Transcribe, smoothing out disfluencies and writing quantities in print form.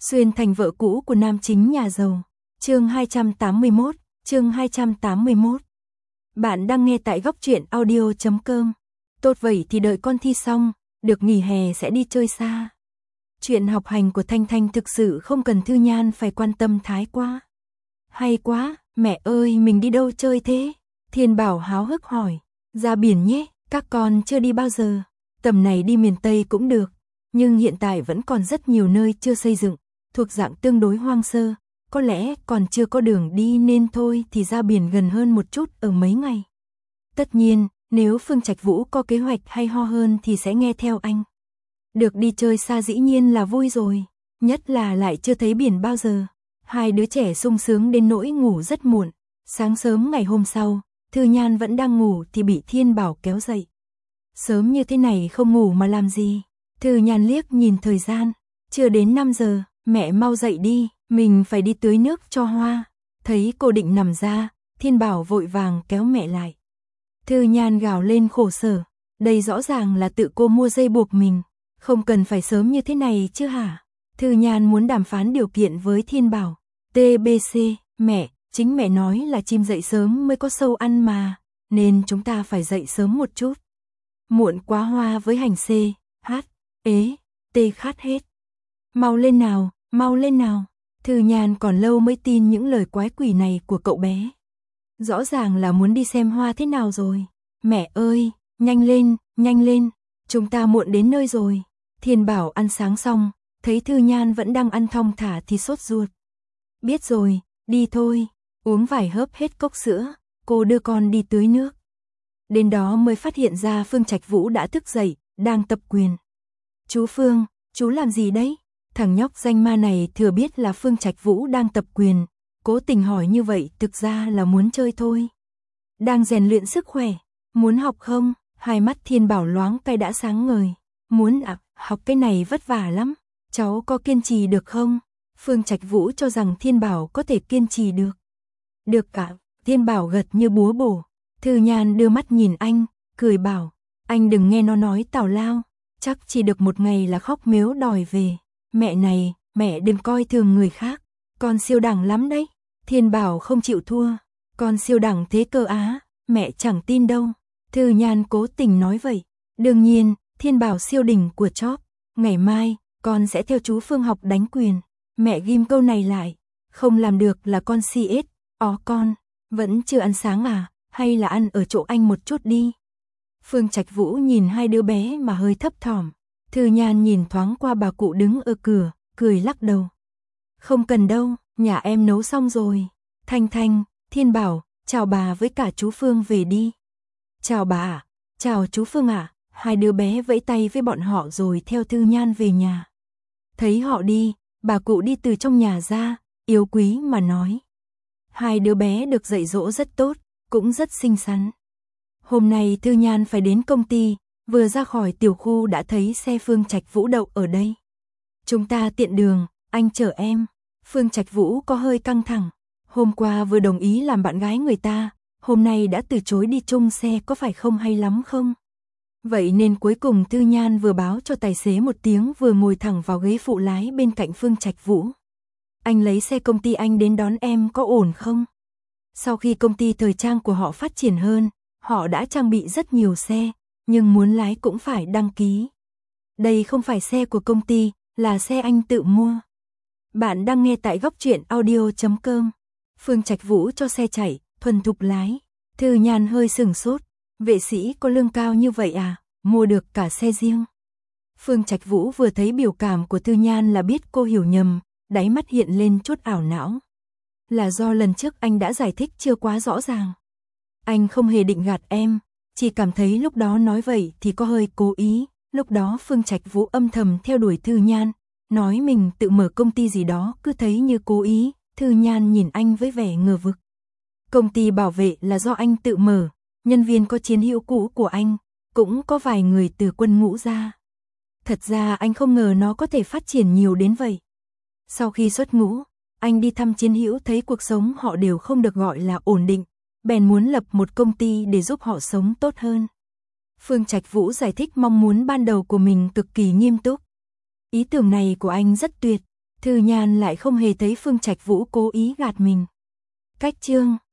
Xuyên thành vợ cũ của nam chính nhà giàu. Chương 281, chương 281. Bạn đang nghe tại góc truyện audio.com. Tốt vậy thì đợi con thi xong, được nghỉ hè sẽ đi chơi xa. Chuyện học hành của Thanh Thanh thực sự không cần Thư Nhan phải quan tâm thái quá. Hay quá, mẹ ơi mình đi đâu chơi thế? Thiên Bảo háo hức hỏi. Ra biển nhé, các con chưa đi bao giờ. Tầm này đi miền Tây cũng được. Nhưng hiện tại vẫn còn rất nhiều nơi chưa xây dựng, thuộc dạng tương đối hoang sơ. Có lẽ còn chưa có đường đi nên thôi thì ra biển gần hơn một chút ở mấy ngày. Tất nhiên, nếu Phương Trạch Vũ có kế hoạch hay ho hơn thì sẽ nghe theo anh. Được đi chơi xa dĩ nhiên là vui rồi, nhất là lại chưa thấy biển bao giờ. Hai đứa trẻ sung sướng đến nỗi ngủ rất muộn. Sáng sớm ngày hôm sau, Thư Nhan vẫn đang ngủ thì bị Thiên Bảo kéo dậy. Sớm như thế này không ngủ mà làm gì? Thư Nhan liếc nhìn thời gian, chưa đến 5 giờ, mẹ mau dậy đi, mình phải đi tưới nước cho hoa. Thấy cô định nằm ra, Thiên Bảo vội vàng kéo mẹ lại. Thư Nhan gào lên khổ sở, đây rõ ràng là tự cô mua dây buộc mình, không cần phải sớm như thế này chứ hả? Thư Nhan muốn đàm phán điều kiện với Thiên Bảo. TBC, mẹ, chính mẹ nói là chim dậy sớm mới có sâu ăn mà, nên chúng ta phải dậy sớm một chút. Muộn quá hoa với hành C, H, ế, T khát hết. Mau lên nào, mau lên nào. Thư Nhan còn lâu mới tin những lời quái quỷ này của cậu bé. Rõ ràng là muốn đi xem hoa thế nào rồi. Mẹ ơi, nhanh lên, chúng ta muộn đến nơi rồi. Thiên Bảo ăn sáng xong, thấy Thư Nhan vẫn đang ăn thong thả thì sốt ruột. Biết rồi, đi thôi, uống vài hớp hết cốc sữa, cô đưa con đi tưới nước. Đến đó mới phát hiện ra Phương Trạch Vũ đã thức dậy, đang tập quyền. Chú Phương, chú làm gì đấy? Thằng nhóc danh ma này thừa biết là Phương Trạch Vũ đang tập quyền, cố tình hỏi như vậy thực ra là muốn chơi thôi. Đang rèn luyện sức khỏe, muốn học không? Hai mắt Thiên Bảo loáng cái đã sáng ngời. Muốn à, học cái này vất vả lắm, cháu có kiên trì được không? Phương Trạch Vũ cho rằng Thiên Bảo có thể kiên trì được. Được cả, Thiên Bảo gật như búa bổ. Thư Nhan đưa mắt nhìn anh, cười bảo, anh đừng nghe nó nói tào lao, chắc chỉ được một ngày là khóc mếu đòi về. Mẹ này, mẹ đừng coi thường người khác, con siêu đẳng lắm đấy. Thiên Bảo không chịu thua, con siêu đẳng thế cơ á, mẹ chẳng tin đâu. Thư Nhan cố tình nói vậy. Đương nhiên, Thiên Bảo siêu đỉnh của chóp. Ngày mai, con sẽ theo chú Phương học đánh quyền. Mẹ ghim câu này lại, không làm được là con CS. Con, vẫn chưa ăn sáng à, hay là ăn ở chỗ anh một chút đi. Phương Trạch Vũ nhìn hai đứa bé mà hơi thấp thỏm. Thư Nhan nhìn thoáng qua bà cụ đứng ở cửa, cười lắc đầu. Không cần đâu, nhà em nấu xong rồi. Thanh Thanh, Thiên Bảo, chào bà với cả chú Phương về đi. Chào bà ạ, chào chú Phương ạ. Hai đứa bé vẫy tay với bọn họ rồi theo Thư Nhan về nhà. Thấy họ đi, bà cụ đi từ trong nhà ra, yêu quý mà nói. Hai đứa bé được dạy dỗ rất tốt, cũng rất xinh xắn. Hôm nay Thư Nhan phải đến công ty, vừa ra khỏi tiểu khu đã thấy xe Phương Trạch Vũ đậu ở đây. Chúng ta tiện đường, anh chở em. Phương Trạch Vũ có hơi căng thẳng. Hôm qua vừa đồng ý làm bạn gái người ta, hôm nay đã từ chối đi chung xe có phải không hay lắm không? Vậy nên cuối cùng Thư Nhan vừa báo cho tài xế một tiếng vừa ngồi thẳng vào ghế phụ lái bên cạnh Phương Trạch Vũ. Anh lấy xe công ty anh đến đón em có ổn không? Sau khi công ty thời trang của họ phát triển hơn, họ đã trang bị rất nhiều xe, nhưng muốn lái cũng phải đăng ký. Đây không phải xe của công ty, là xe anh tự mua. Bạn đang nghe tại góc truyện audio.com. Phương Trạch Vũ cho xe chạy, thuần thục lái. Thư Nhan hơi sửng sốt. Vệ sĩ có lương cao như vậy à, mua được cả xe riêng. Phương Trạch Vũ vừa thấy biểu cảm của Thư Nhan là biết cô hiểu nhầm, đáy mắt hiện lên chút ảo não. Là do lần trước anh đã giải thích chưa quá rõ ràng. Anh không hề định gạt em, chỉ cảm thấy lúc đó nói vậy thì có hơi cố ý. Lúc đó Phương Trạch Vũ âm thầm theo đuổi Thư Nhan, nói mình tự mở công ty gì đó cứ thấy như cố ý. Thư Nhan nhìn anh với vẻ ngờ vực. Công ty bảo vệ là do anh tự mở, nhân viên có chiến hữu cũ của anh, cũng có vài người từ quân ngũ ra. Thật ra anh không ngờ nó có thể phát triển nhiều đến vậy. Sau khi xuất ngũ, anh đi thăm chiến hữu thấy cuộc sống họ đều không được gọi là ổn định, bèn muốn lập một công ty để giúp họ sống tốt hơn. Phương Trạch Vũ giải thích mong muốn ban đầu của mình cực kỳ nghiêm túc. Ý tưởng này của anh rất tuyệt, Thư Nhan lại không hề thấy Phương Trạch Vũ cố ý gạt mình. Cách chương